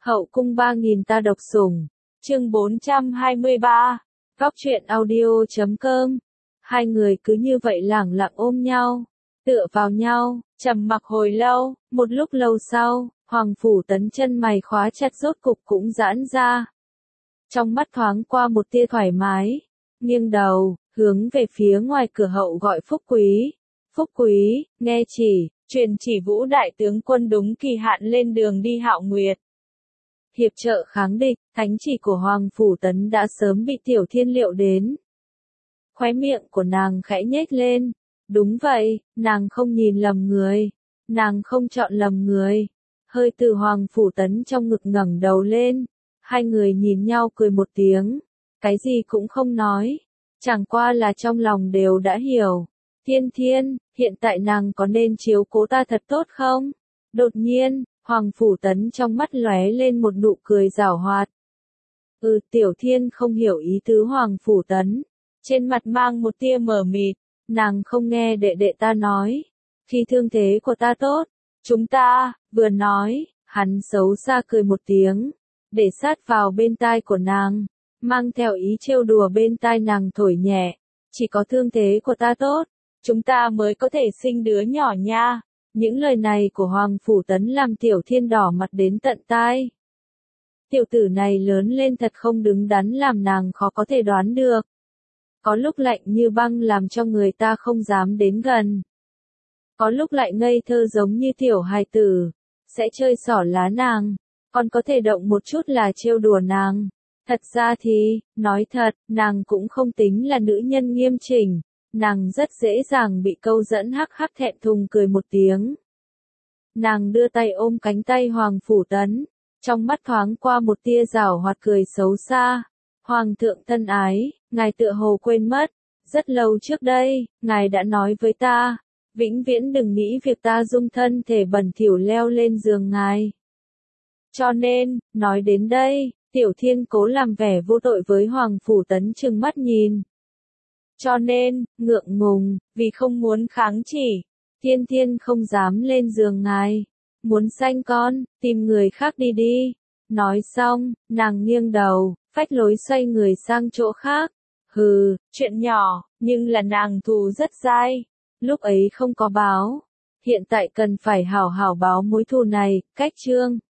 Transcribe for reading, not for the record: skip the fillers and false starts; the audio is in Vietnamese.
Hậu cung 3000 ta độc sủng. Chương 423. Góc truyện audio.com. Hai người cứ như vậy lẳng lặng ôm nhau, tựa vào nhau, trầm mặc hồi lâu, một lúc lâu sau, Hoàng Phủ Tấn chân mày khóa chặt rốt cục cũng giãn ra. Trong mắt thoáng qua một tia thoải mái, nghiêng đầu, hướng về phía ngoài cửa hậu gọi Phúc Quý. Phúc Quý, nghe chỉ, truyền chỉ Vũ đại tướng quân đúng kỳ hạn lên đường đi Hạo Nguyệt. Hiệp trợ kháng địch, thánh chỉ của Hoàng Phủ Tấn đã sớm bị Tiểu Thiên liệu đến. Khóe miệng của nàng khẽ nhếch lên. Đúng vậy, nàng không nhìn lầm người. Nàng không chọn lầm người. Hơi từ Hoàng Phủ Tấn trong ngực ngẩng đầu lên. Hai người nhìn nhau cười một tiếng. Cái gì cũng không nói. Chẳng qua là trong lòng đều đã hiểu. Thiên Thiên, hiện tại nàng có nên chiếu cố ta thật tốt không? Đột nhiên, Hoàng Phủ Tấn trong mắt lóe lên một nụ cười giảo hoạt. Tiểu Thiên không hiểu ý tứ Hoàng Phủ Tấn. Trên mặt mang một tia mờ mịt, nàng không nghe đệ đệ ta nói. Khi thương thế của ta tốt, chúng ta, vừa nói, hắn xấu xa cười một tiếng, để sát vào bên tai của nàng, mang theo ý trêu đùa bên tai nàng thổi nhẹ. Chỉ có thương thế của ta tốt, chúng ta mới có thể sinh đứa nhỏ nha. Những lời này của Hoàng Phủ Tấn làm Tiểu Thiên đỏ mặt đến tận tai. Tiểu tử này lớn lên thật không đứng đắn làm nàng khó có thể đoán được. Có lúc lạnh như băng làm cho người ta không dám đến gần. Có lúc lại ngây thơ giống như tiểu hài tử, sẽ chơi xỏ lá nàng, còn có thể động một chút là trêu đùa nàng. Thật ra thì, nói thật, nàng cũng không tính là nữ nhân nghiêm chỉnh, nàng rất dễ dàng bị câu dẫn hắc hắc thẹn thùng cười một tiếng. Nàng đưa tay ôm cánh tay Hoàng Phủ Tấn, trong mắt thoáng qua một tia giảo hoạt cười xấu xa. Hoàng thượng thân ái, ngài tựa hồ quên mất, rất lâu trước đây, ngài đã nói với ta, vĩnh viễn đừng nghĩ việc ta dung thân thể bẩn thỉu leo lên giường ngài. Cho nên, nói đến đây, Tiểu Thiên cố làm vẻ vô tội với Hoàng Phủ Tấn trừng mắt nhìn. Cho nên, ngượng ngùng, vì không muốn kháng chỉ, Thiên Thiên không dám lên giường ngài. Muốn sanh con, tìm người khác đi đi. Nói xong, nàng nghiêng đầu, phách lối xoay người sang chỗ khác. Hừ, chuyện nhỏ, nhưng là nàng thù rất dai. Lúc ấy không có báo. Hiện tại cần phải hảo hảo báo mối thù này, cách chương.